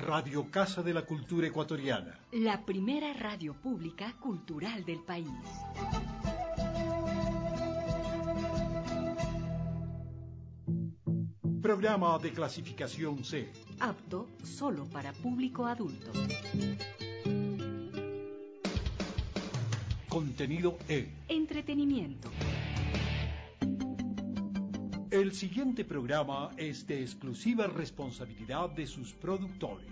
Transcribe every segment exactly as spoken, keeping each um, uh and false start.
Radio Casa de la Cultura Ecuatoriana. La primera radio pública cultural del país. Programa de clasificación C. Apto solo para público adulto. Contenido E. Entretenimiento. El siguiente programa es de exclusiva responsabilidad de sus productores.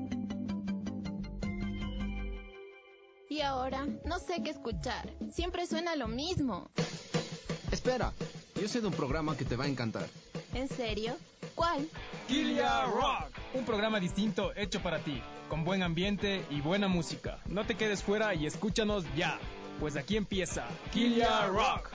Y ahora no sé qué escuchar. Siempre suena lo mismo. Espera, yo sé de un programa que te va a encantar. ¿En serio? ¿Cuál? Kilia Rock, un programa distinto hecho para ti, con buen ambiente y buena música. No te quedes fuera y escúchanos ya, pues aquí empieza Kilia Rock.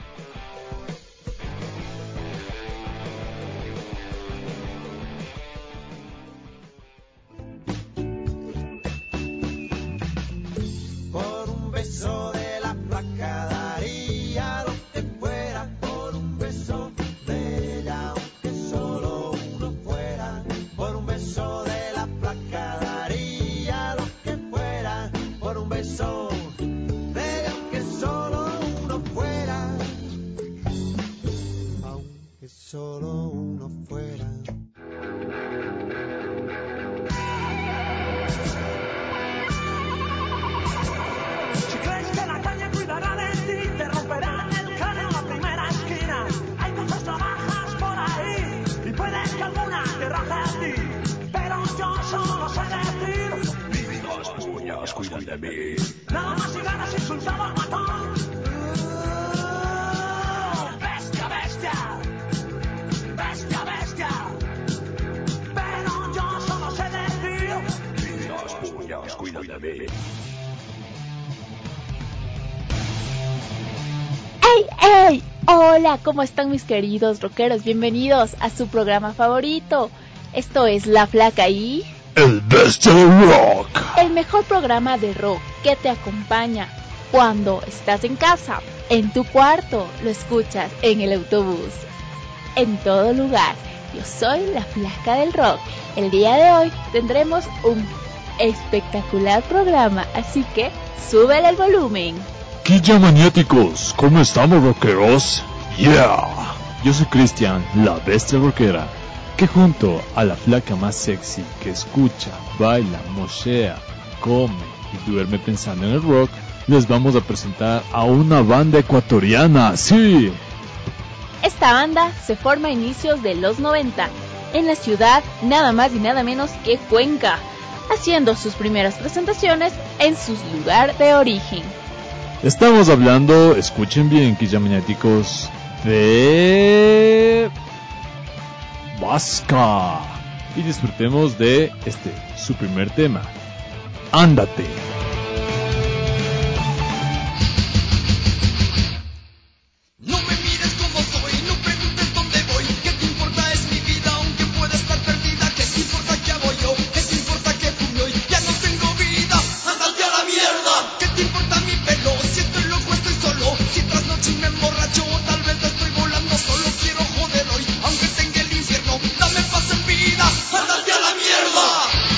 Por un beso de la flaca daría lo que fuera, por un beso de ella, aunque solo uno fuera. Por un beso de la flaca daría lo que fuera, por un beso de ella, aunque solo uno fuera. Aunque solo uno fuera. Cuidan de mí. Nada más y ganas insultado al matón. Uh, bestia, bestia. Bestia, bestia. Pero yo solo sé decir. Las puñas cuidan de mí. ¡Ey, ey! Hola, ¿cómo están mis queridos rockeros? Bienvenidos a su programa favorito. Esto es La Flaca y... El Bestia Rock. El mejor programa de rock que te acompaña cuando estás en casa, en tu cuarto, lo escuchas en el autobús, en todo lugar. Yo soy la Flaca del Rock. El día de hoy tendremos un espectacular programa, así que súbele el volumen. Quilla maniáticos, ¿cómo estamos rockeros? Yeah. Yo soy Cristian, la Bestia Rockera, que junto a la flaca más sexy que escucha, baila, mochea, come y duerme pensando en el rock, les vamos a presentar a una banda ecuatoriana, ¡sí! Esta banda se forma a inicios de los noventa, en la ciudad nada más y nada menos que Cuenca, haciendo sus primeras presentaciones en su lugar de origen. Estamos hablando, escuchen bien, quilla maniáticos, de... Vasca. Y disfrutemos de este, su primer tema, Ándate. No me mires como soy, no preguntes dónde voy. ¿Qué te importa? Es mi vida, aunque pueda estar perdida. ¿Qué te importa que hago yo? ¿Qué te importa que fume hoy? Ya no tengo vida, ándate a la mierda. ¿Qué te importa mi pelo? Si estoy loco, estoy solo. Si tras noche me emborracho, tal vez estoy volando. Solo quiero joder hoy, aunque tenga el infierno. Dame paz en vida, ándate a la mierda.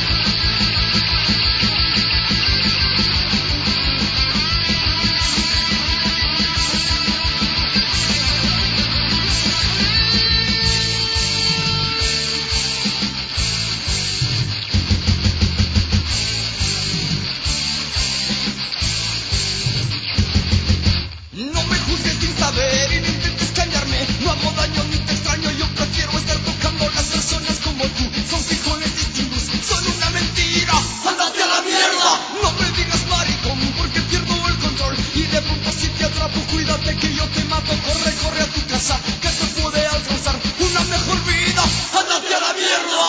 No me juzgues sin saber y no intentes callarme. No hago daño ni te extraño. Yo prefiero estar tocando a las personas como tú. Son frijoles distintos, son una mentira. ¡Ándate a la mierda! No me digas maricón porque pierdo el control. Y de pronto si te atrapo, cuídate que yo te mato. Corre, corre a tu casa, que te puede alcanzar una mejor vida. ¡Ándate a la mierda!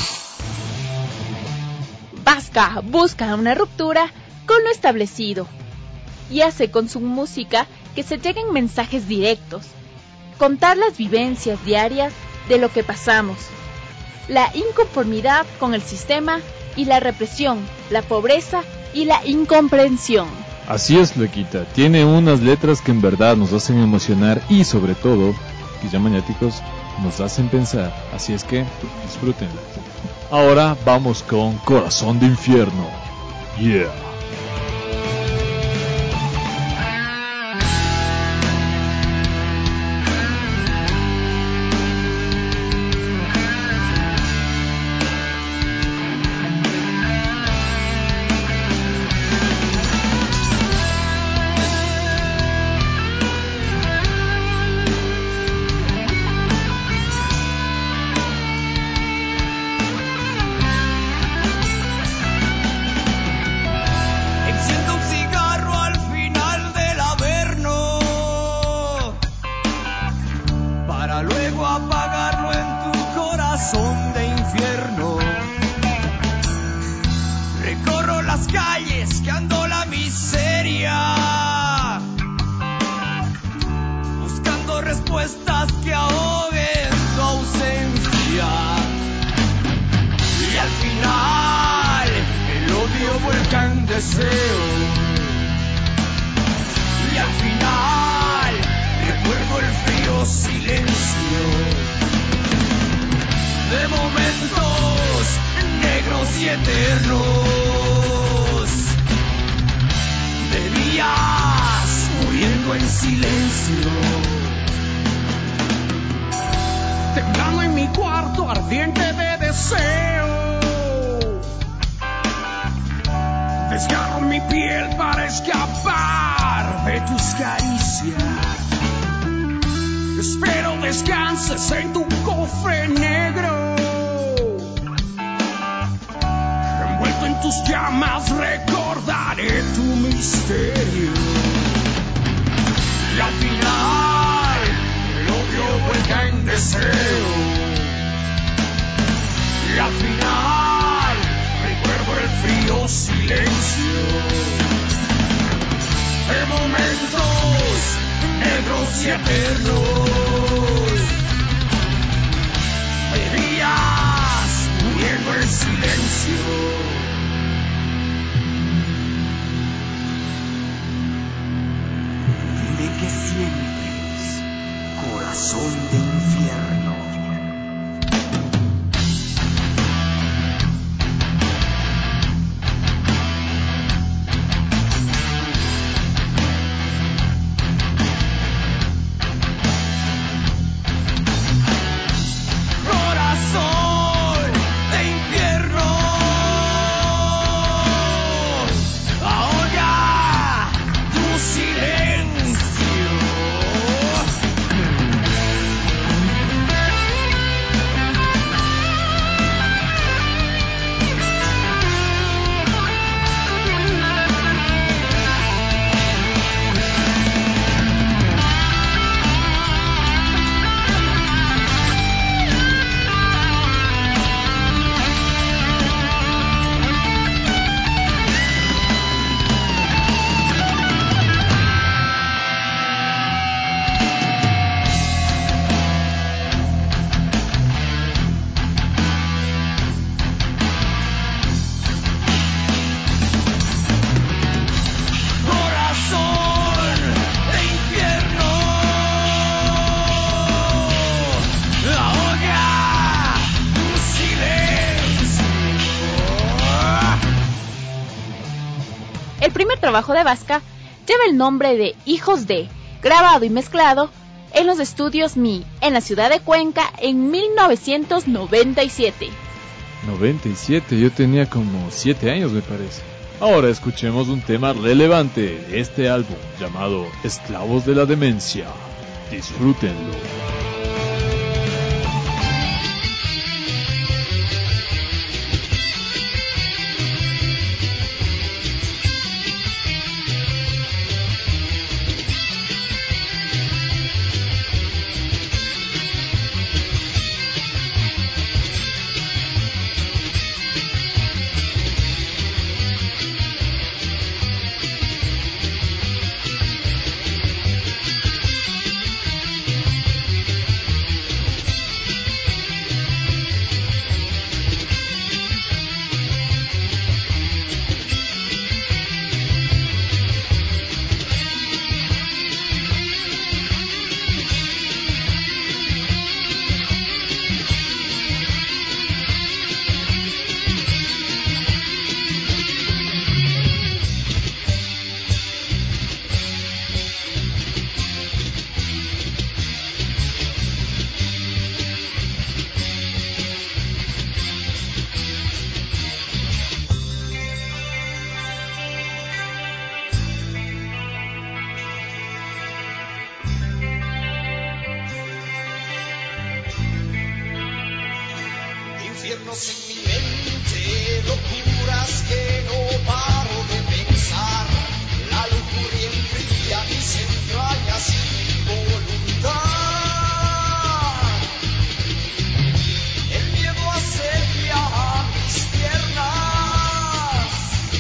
Vasca busca una ruptura con lo establecido y hace con su música que se lleguen mensajes directos, contar las vivencias diarias de lo que pasamos, la inconformidad con el sistema y la represión, la pobreza y la incomprensión. Así es, Flaquita, tiene unas letras que en verdad nos hacen emocionar y sobre todo, que ya maniáticos, nos hacen pensar, así es que disfrútenla. Ahora vamos con Corazón de Infierno. Yeah. Trabajo de Vasca lleva el nombre de Hijos de, grabado y mezclado en los estudios M I en la ciudad de Cuenca en mil novecientos noventa y siete. noventa y siete, yo tenía como siete años me parece. Ahora escuchemos un tema relevante de este álbum llamado Esclavos de la Demencia. Disfrútenlo. infiernos en mi mente, locuras que no paro de pensar. La lujuria enfría mis entrañas y mi voluntad. El miedo asedia a mis piernas.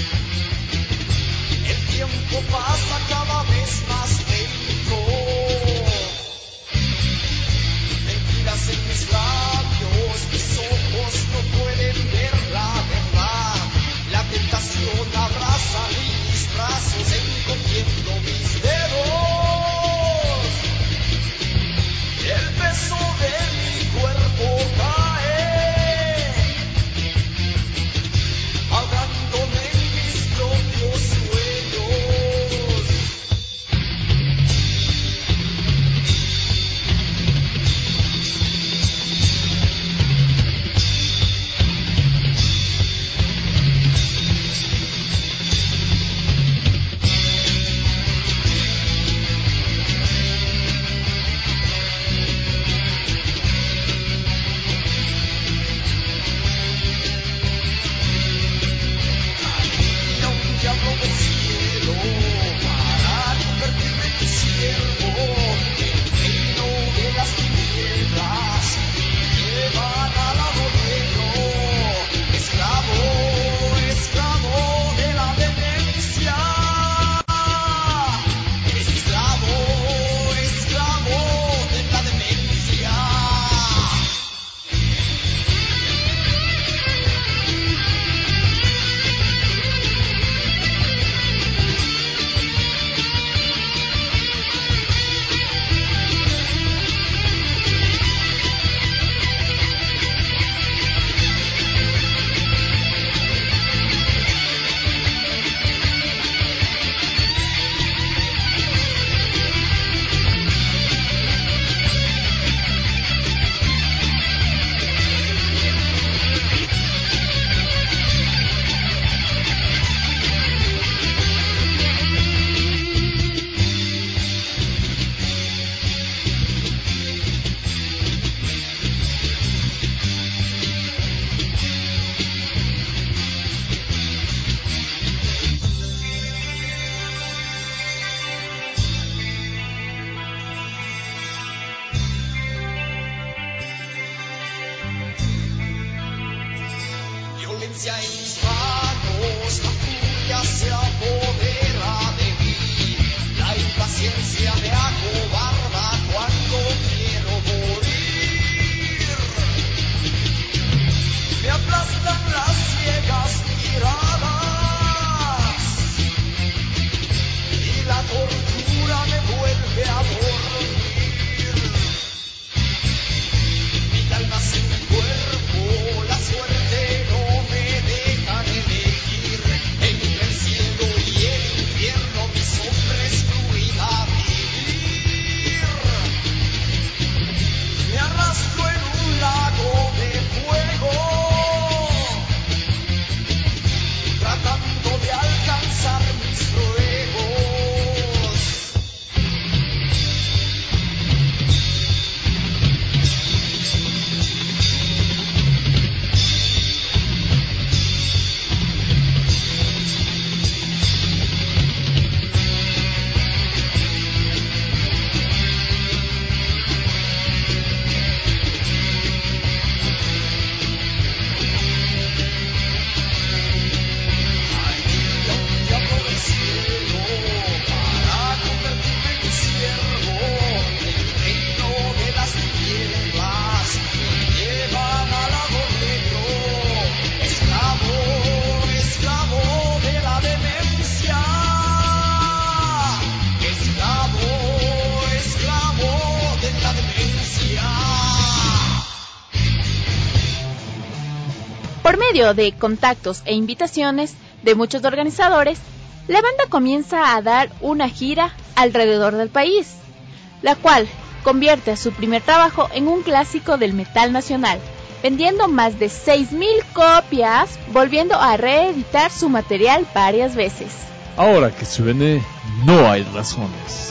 El tiempo pasa cada vez más lento. Mentiras en mis labios, mis ojos no pueden ver la verdad. La tentación abraza mis brazos encogiendo mis dedos. El peso de mi cuerpo cae, ahogándome en mis propios sueños. Violencia en mis manos, la furia se apodera de mí. La impaciencia me acobarda cuando quiero morir. Me aplastan las ciegas miradas y la tortura me vuelve a dormir. Mi alma en mi cuerpo, la suerte no me dejan elegir. Entre el cielo y el infierno mi sombra es fluida vivir. Me arrastro en un lago de fuego, tratando de alcanzar mis ruegos. Por medio de contactos e invitaciones de muchos organizadores, la banda comienza a dar una gira alrededor del país, la cual convierte a su primer trabajo en un clásico del metal nacional, vendiendo más de seis mil copias, volviendo a reeditar su material varias veces. Ahora que suene, no hay razones.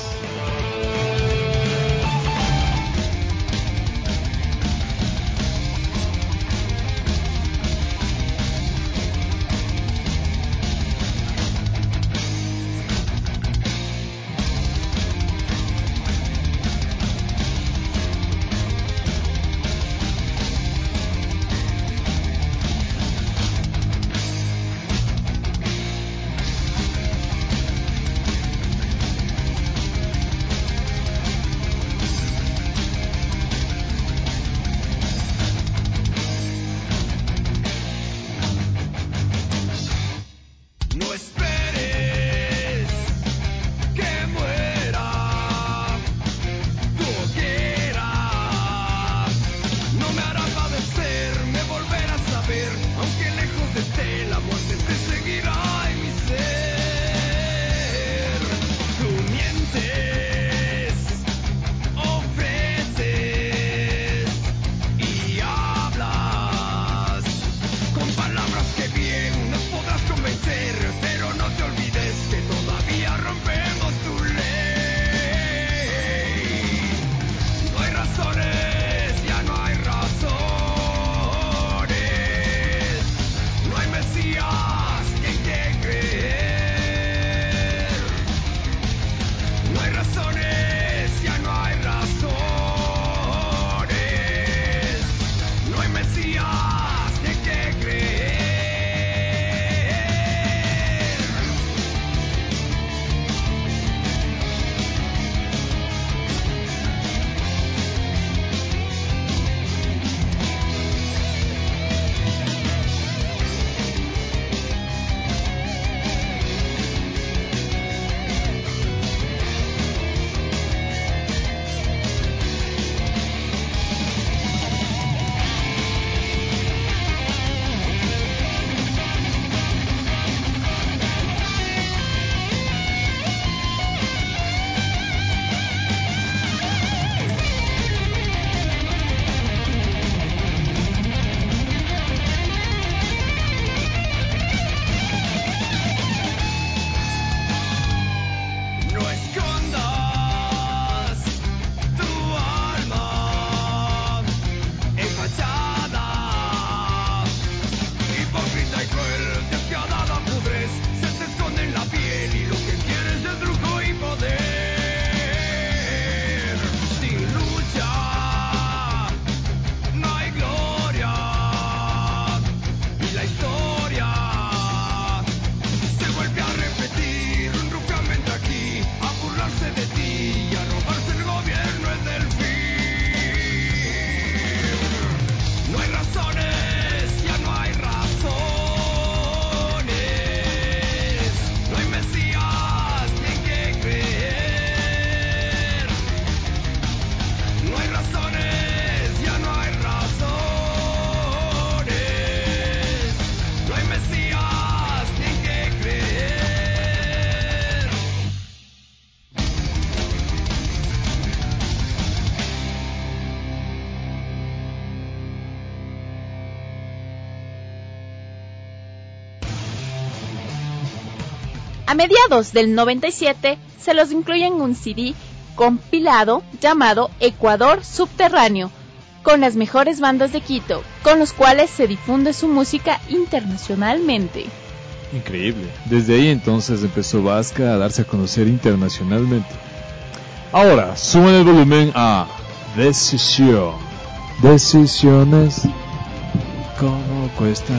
A mediados del noventa y siete se los incluye en un C D compilado llamado Ecuador Subterráneo, con las mejores bandas de Quito, con los cuales se difunde su música internacionalmente. Increíble. Desde ahí entonces empezó Vasca a darse a conocer internacionalmente. Ahora, suban el volumen a Decisión. Decisiones, ¿cómo cuestan?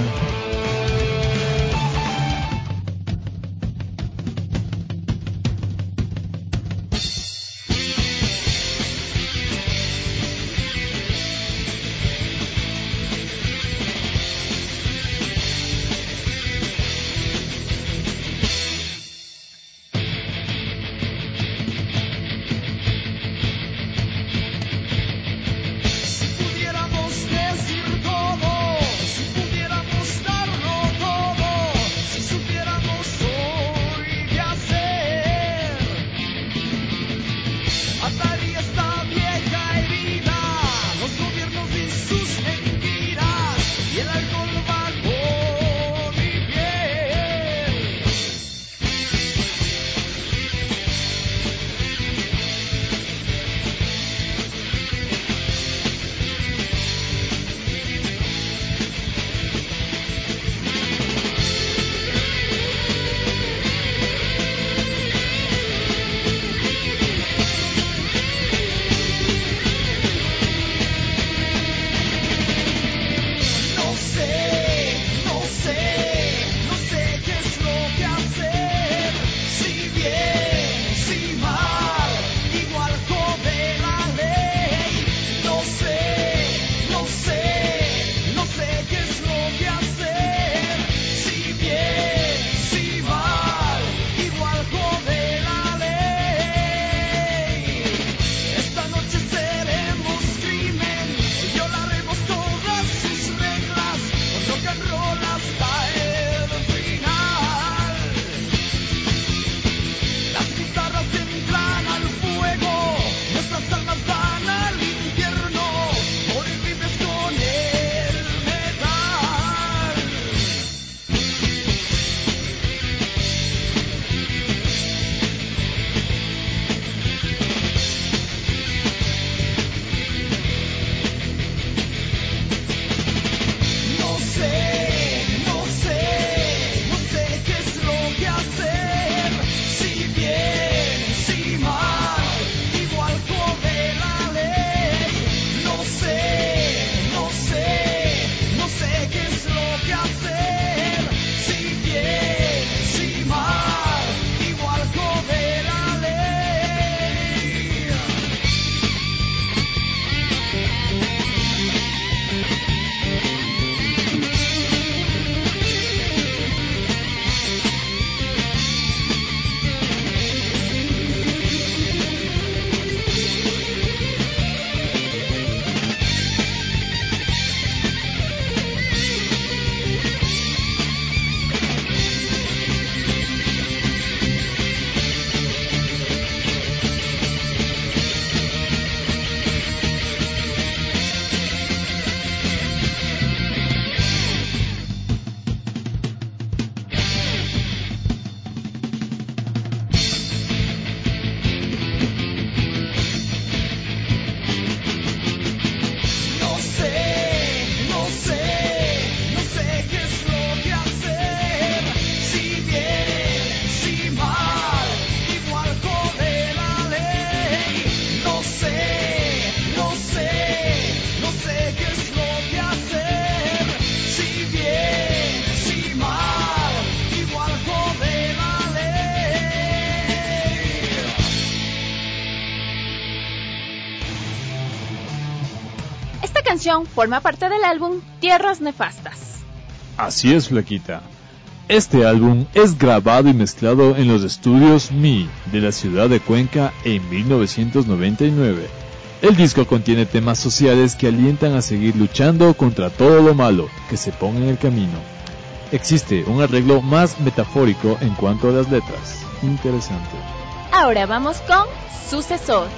canción forma parte del álbum Tierras Nefastas. Así es, Flaquita. Este álbum es grabado y mezclado en los estudios M I de la ciudad de Cuenca en mil novecientos noventa y nueve. El disco contiene temas sociales que alientan a seguir luchando contra todo lo malo que se ponga en el camino. Existe un arreglo más metafórico en cuanto a las letras. Interesante. Ahora vamos con Sucesor.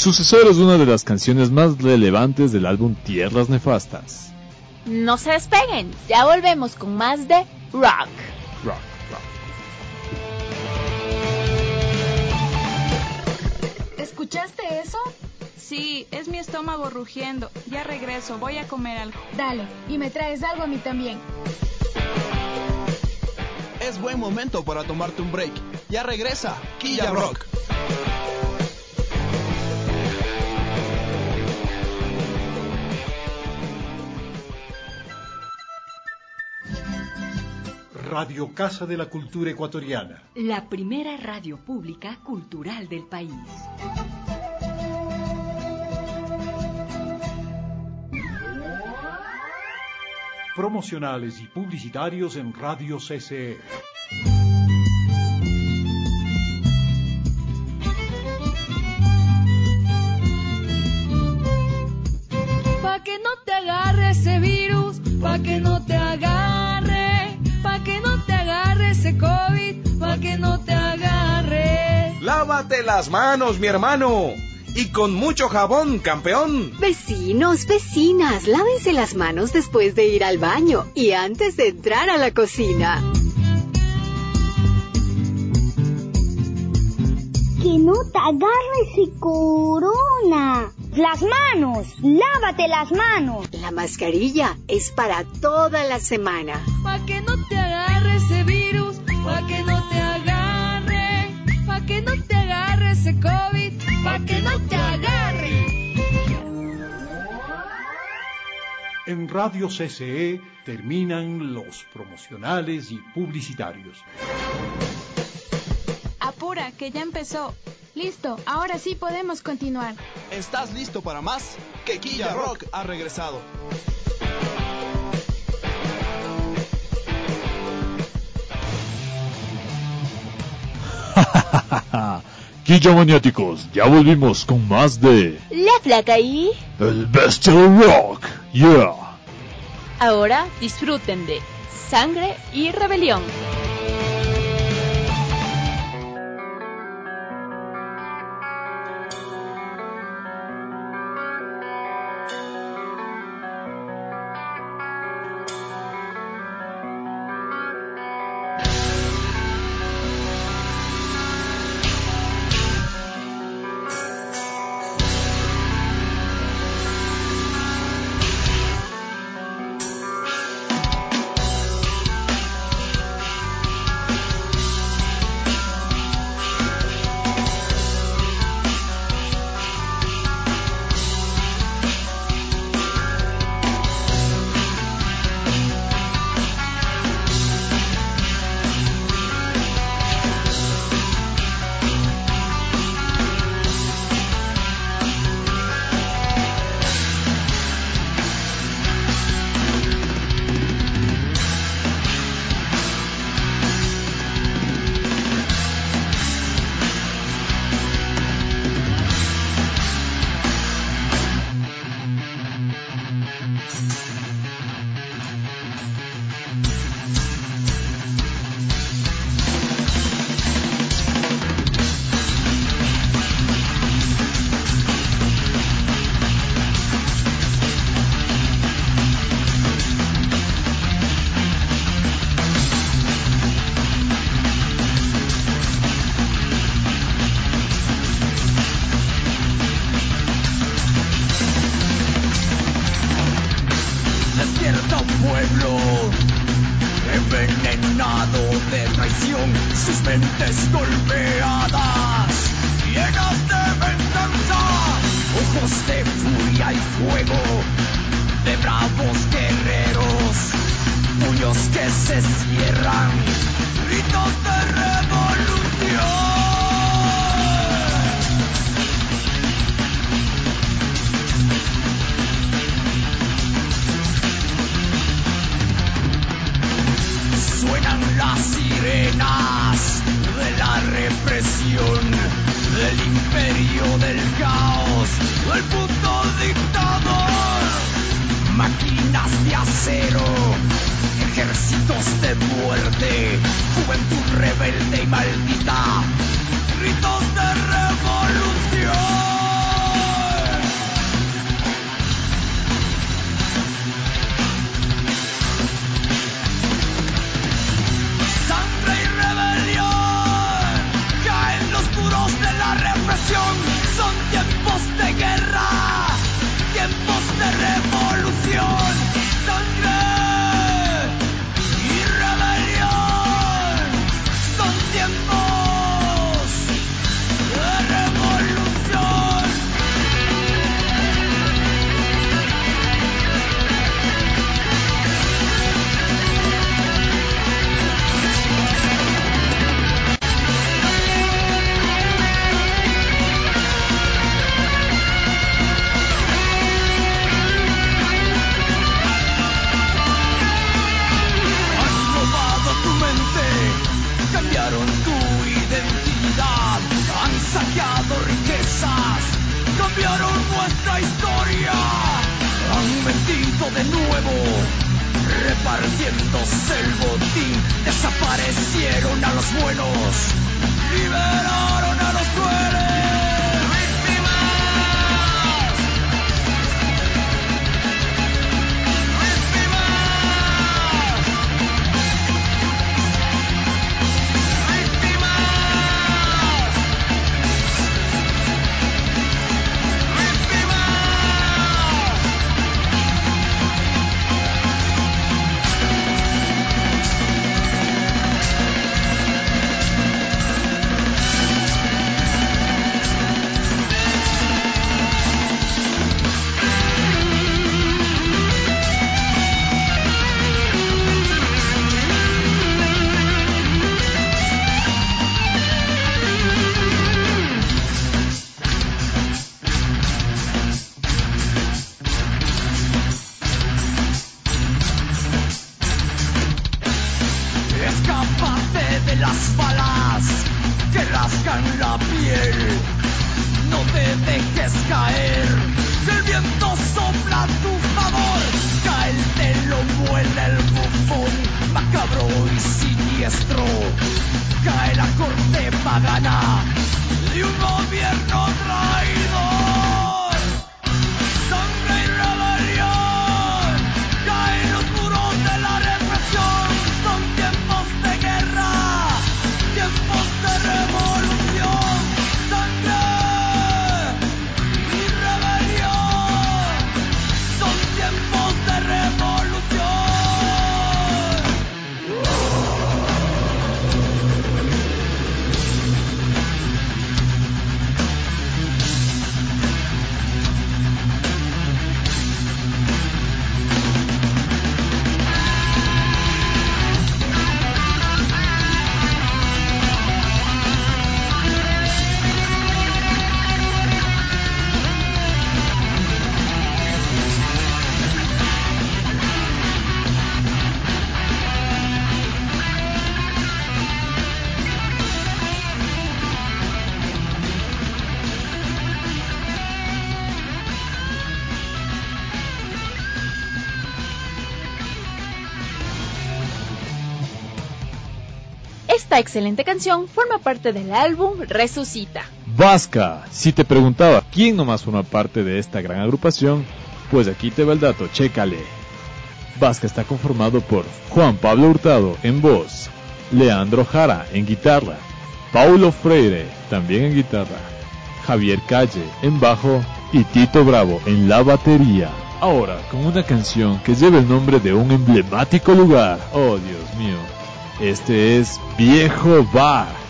sucesor es una de las canciones más relevantes del álbum Tierras Nefastas. No se despeguen, ya volvemos con más de Rock. Rock, rock. ¿Escuchaste eso? Sí, es mi estómago rugiendo. Ya regreso, voy a comer algo. Dale, y me traes algo a mí también. Es buen momento para tomarte un break. Ya regresa, Quilla Rock. Radio Casa de la Cultura Ecuatoriana. La primera radio pública cultural del país. Promocionales y publicitarios en Radio C C E. Pa' que no te agarre ese virus, pa' que no te agarre, pa' que no te agarre ese COVID, pa' que no te agarre. Lávate las manos, mi hermano. Y con mucho jabón, campeón. Vecinos, vecinas, lávense las manos después de ir al baño y antes de entrar a la cocina. Que no te agarre ese corona. Las manos, lávate las manos. La mascarilla es para toda la semana. Pa' que no te agarre ese virus, pa' que no te agarre, pa' que no te agarre ese COVID, pa' que no te agarre. En Radio C C E terminan los promocionales y publicitarios. Apura, que ya empezó. Listo, ahora sí podemos continuar. ¿Estás listo para más? Que Quilla Rock ha regresado. Quilla Maniáticos, ya volvimos con más de... La Flaca y... El Bestial Rock, yeah. Ahora disfruten de Sangre y Rebelión. Despierta un pueblo envenenado de traición, sus mentes golpeadas, llenas de venganza, ojos de furia y fuego, de bravos guerreros, puños que se cierran, gritos de revolución. Suenan las sirenas de la represión, del imperio del caos, del puto dictador. Máquinas de acero, ejércitos de muerte, juventud rebelde y maldita, gritos de revolución. el botín, desaparecieron a los buenos, liberaron a los crueles. Escápate de las balas que rasgan la piel, no te dejes caer, si el viento sopla a tu favor, cae el telo, vuela el bufón, macabro y siniestro, cae la corte pagana de un gobierno traidor, sangre y rebelión, caen los muros de la represión, son tiempos de guerra, tiempos de revolución, sangre y rebelión, son tiempos de revolución. Esta excelente canción forma parte del álbum Resucita. Vasca, si te preguntaba quién nomás forma parte de esta gran agrupación, pues aquí te va el dato, chécale. Vasca está conformado por Juan Pablo Hurtado en voz, Leandro Jara en guitarra, Paulo Freire también en guitarra, Javier Calle en bajo y Tito Bravo en la batería. Ahora, con una canción que lleva el nombre de un emblemático lugar. Oh, Dios mío. Este es Viejo Bar.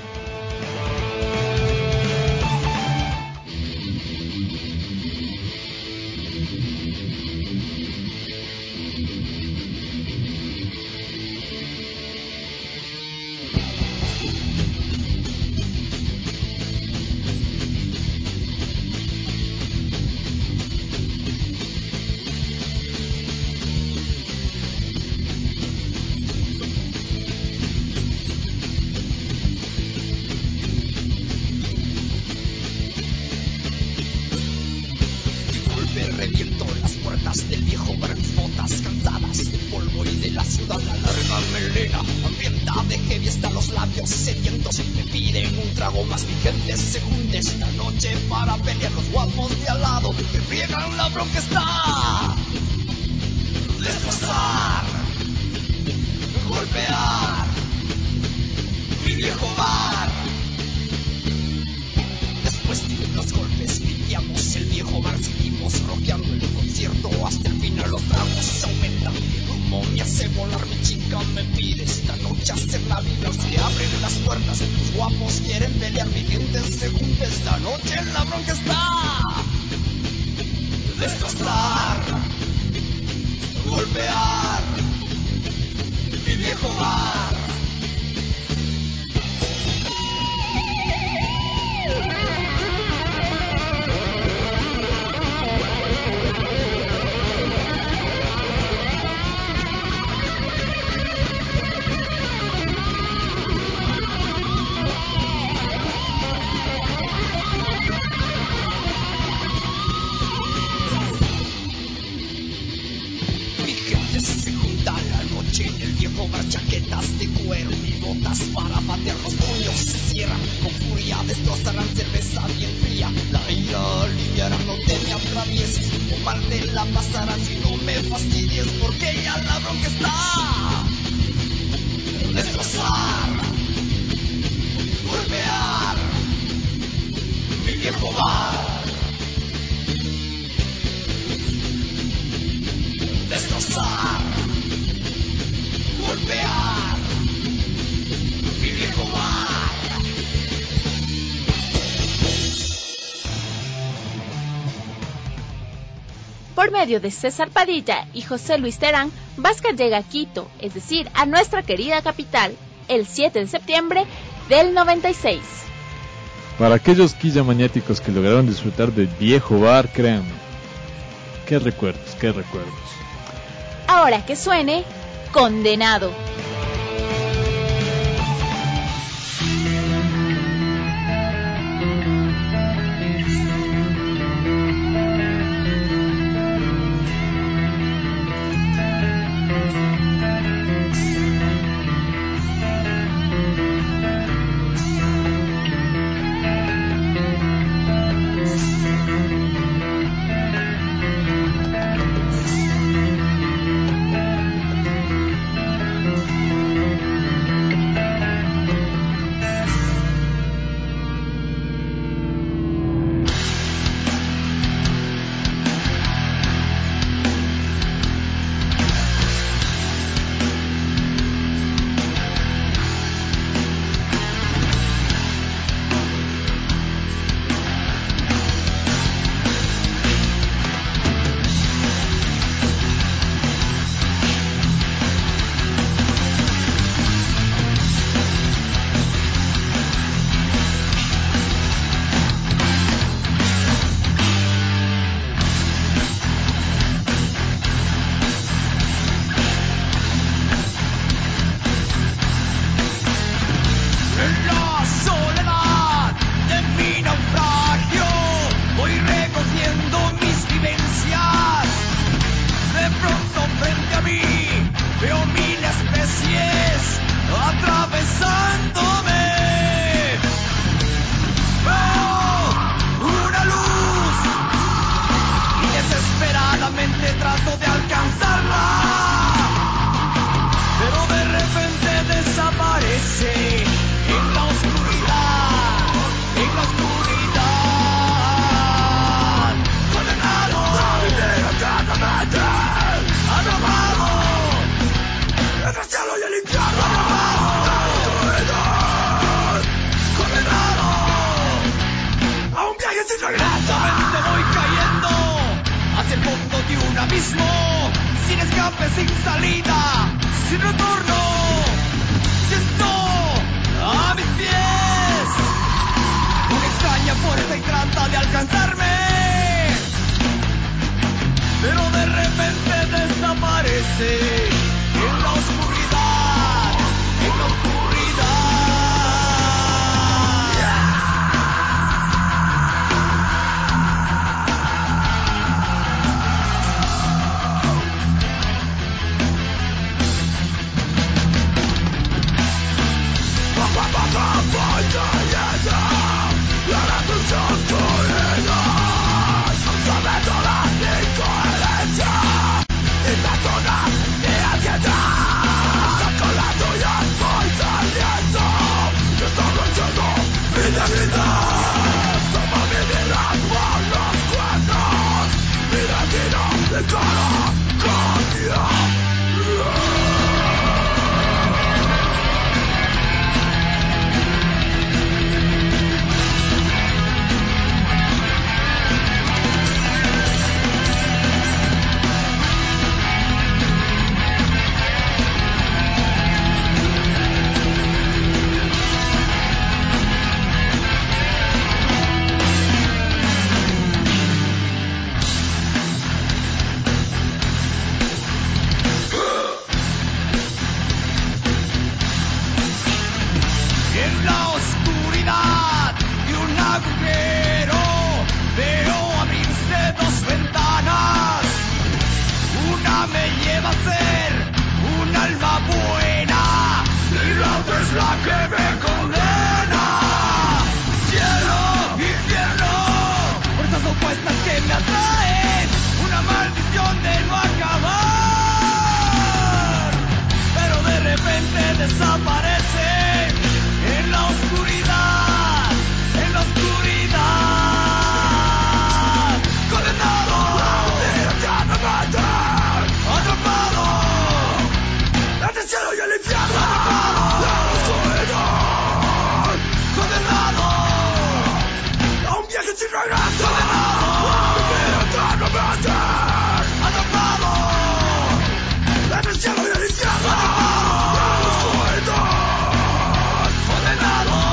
Del viejo bar, mis botas cansadas del polvo y de la ciudad, la larga melena hambrienta de heavy hasta los labios sedientos, me piden un trago más, mi gente se hunde esta noche para pelear los guapos de al lado, que friegan la bronca está, destrozar, golpear, mi viejo bar. Después de los golpes limpiamos el viejo bar, seguimos rockeando el concierto hasta el final, los tragos aumentan, el humo me hace volar, mi chica me pide esta noche hacer la vida, se abren las puertas, los guapos quieren pelear, mi gente se junta esta noche, la bronca está, destrozar, golpear, mi viejo bar. llevar chaquetas de cuero y botas para patear los puños. Se cierran con furia, destrozarán cerveza bien fría. La ira aliviará, no te me atravieses, o mal te la pasarás si no me fastidies, porque ya la bronca está. Destrozar, golpear mi viejo bar. Destrozar, golpear mi viejo bar. Por medio de César Padilla y José Luis Terán, Vasca llega a Quito, es decir, a nuestra querida capital, el siete de septiembre del noventa y seis. Para aquellos quillamaniáticos que lograron disfrutar del viejo bar, créanme, qué recuerdos, qué recuerdos. Ahora que suene, Condenado. Lentamente voy cayendo hacia el fondo de un abismo, sin escape, sin salida, sin retorno. Siento a mis pies una extraña fuerza y trata de alcanzarme, pero de repente desaparece en la oscuridad, en la oscuridad. cielo y el infierno. Condenado a un viaje sin regreso. Vivir eternamente atrapado en el cielo y el infierno. Condenado.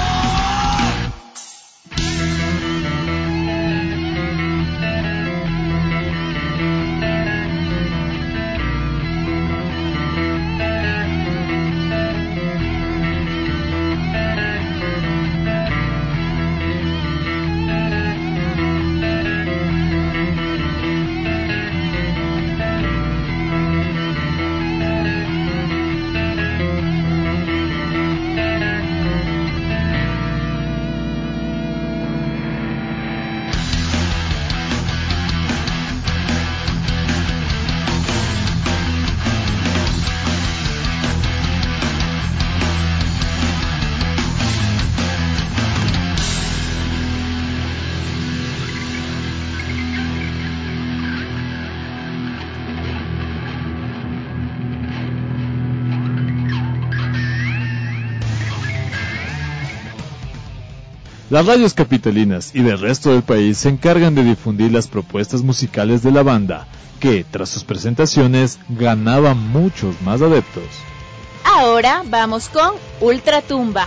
Las radios capitalinas y del resto del país se encargan de difundir las propuestas musicales de la banda, que, tras sus presentaciones, ganaba muchos más adeptos. Ahora vamos con Ultratumba.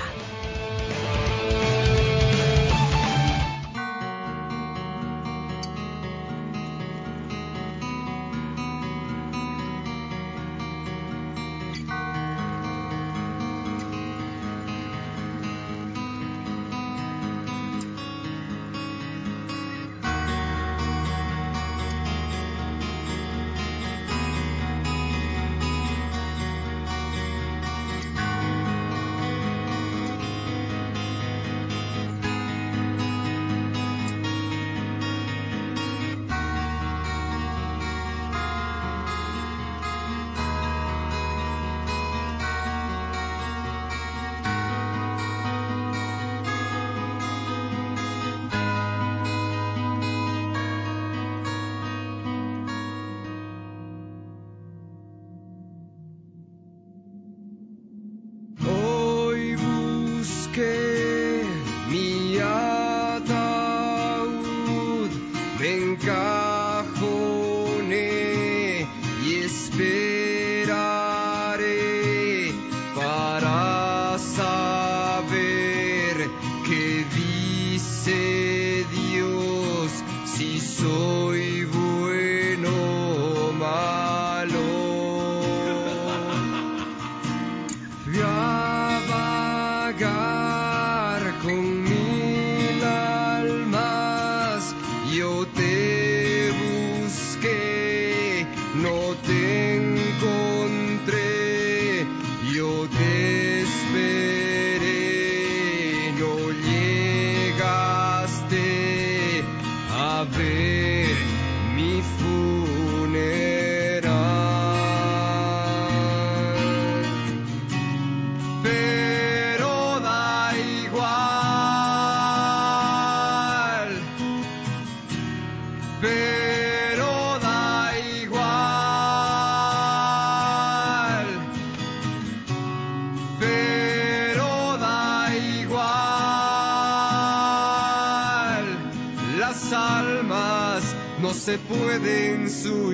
Se pueden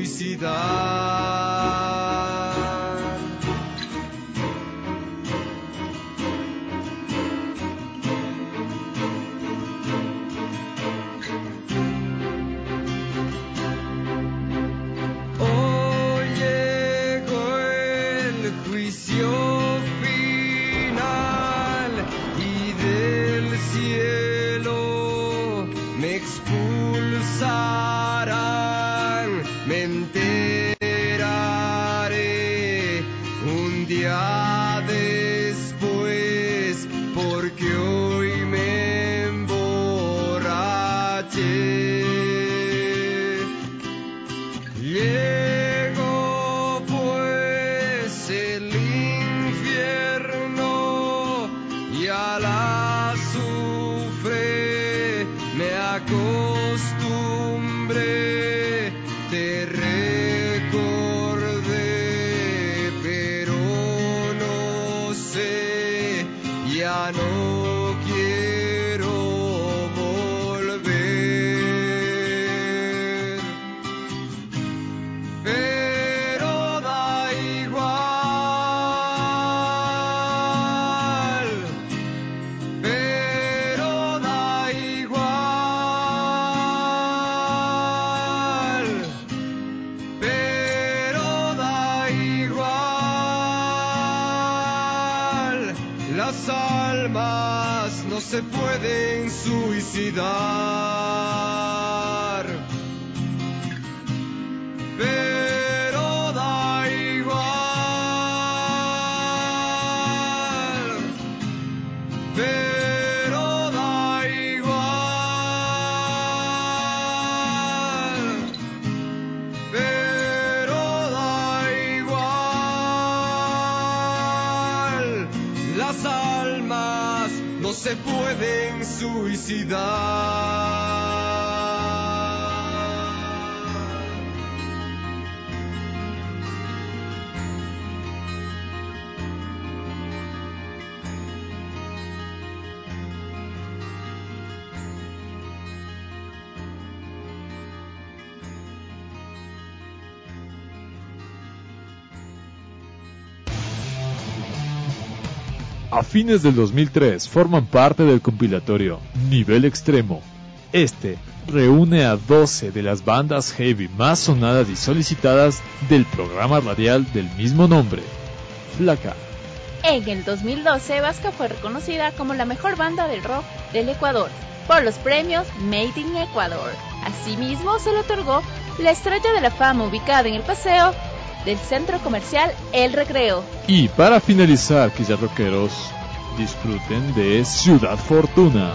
suicidar. Hoy llegó el juicio final y del cielo me expulsarán. Me enteraré un día después, porque hoy me emborraché. Llegó pues el infierno y a la azufre me acostumbré. Te recordé, pero lo sé, ya no quiero volver. Pero da igual, pero da igual, pero da igual. Las almas no se pueden suicidar, pero da igual, pero da igual, pero da igual. Las almas no se pueden suicidar. A fines del dos mil tres forman parte del compilatorio Nivel Extremo. Este reúne a doce de las bandas heavy más sonadas y solicitadas del programa radial del mismo nombre, Flaca. En el dos mil doce, Vasca fue reconocida como la mejor banda del rock del Ecuador por los premios Made in Ecuador. Asimismo, se le otorgó la Estrella de la Fama ubicada en el paseo del centro comercial El Recreo. Y para finalizar, quizás rockeros, disfruten de Ciudad Fortuna.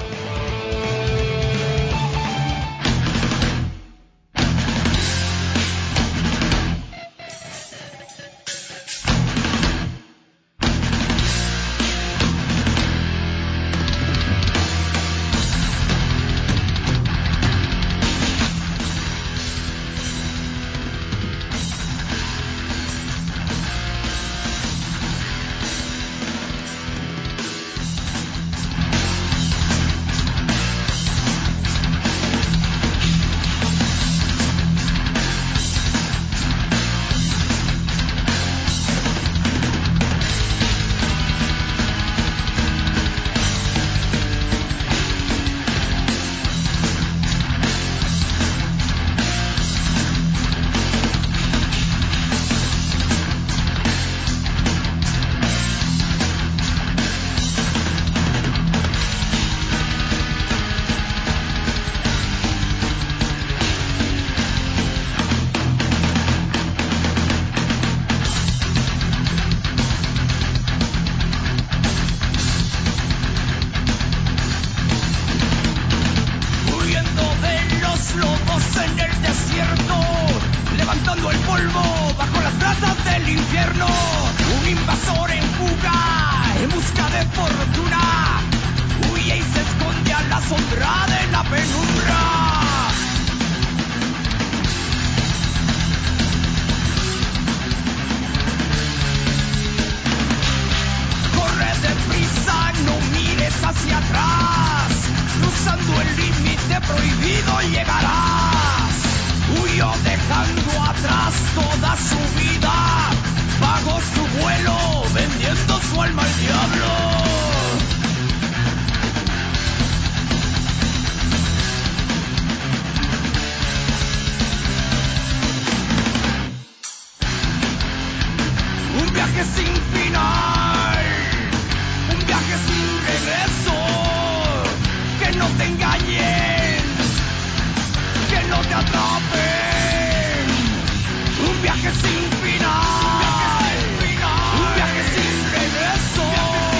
Un viaje sin final, un viaje sin regreso.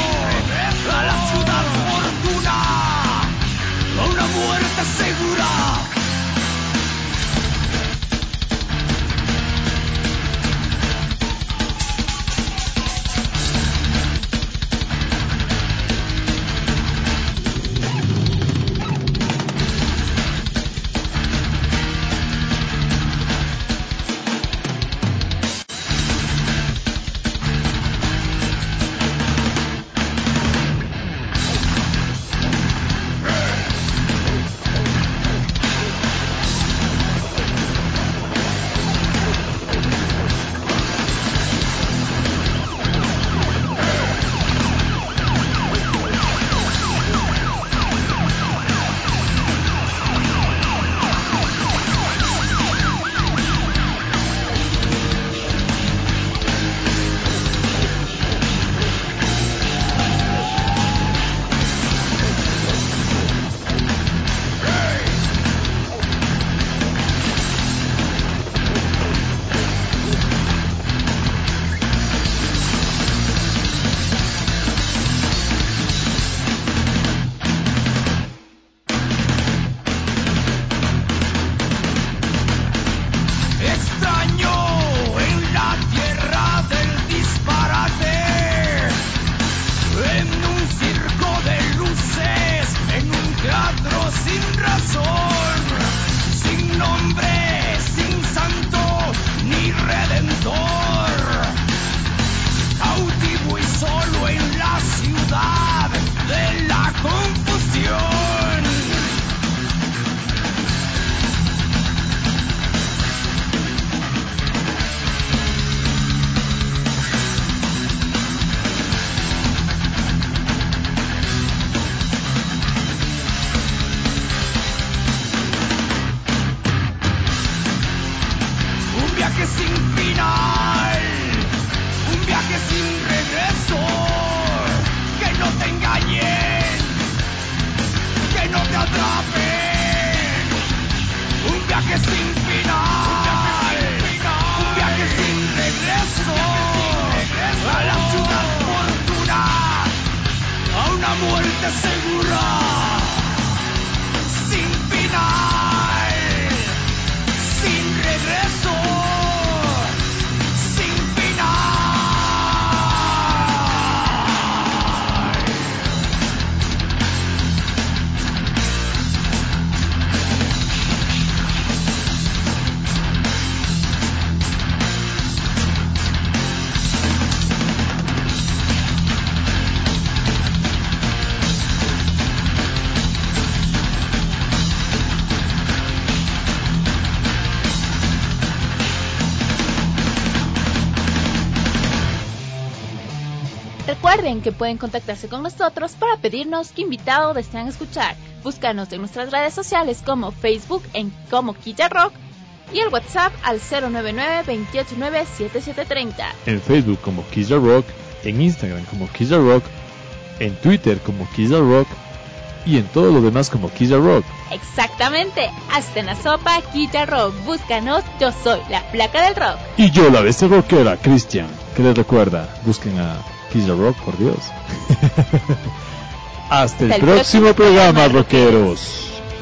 Recuerden que pueden contactarse con nosotros para pedirnos qué invitado desean escuchar. Búscanos en nuestras redes sociales como Facebook en como Quilla Rock y el WhatsApp al cero nueve nueve, veintiocho nueve, setenta y siete treinta. En Facebook como Quilla Rock, en Instagram como Quilla Rock, en Twitter como Quilla Rock y en todo lo demás como Quilla Rock. Exactamente, hasta en la sopa Quilla Rock. Búscanos, yo soy la flaca del rock. Y yo, la bestia rockera, Cristian, que les recuerda, busquen a Quilla Rock, por Dios. Hasta, Hasta el, el próximo, próximo programa, programa rockeros.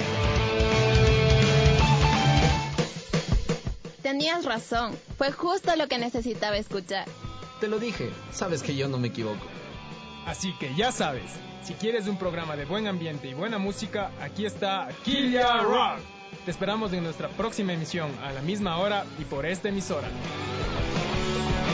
Tenías razón, fue justo lo que necesitaba escuchar. Te lo dije, sabes que yo no me equivoco. Así que ya sabes, si quieres un programa de buen ambiente y buena música, aquí está Quilla Rock. Te esperamos en nuestra próxima emisión a la misma hora y por esta emisora.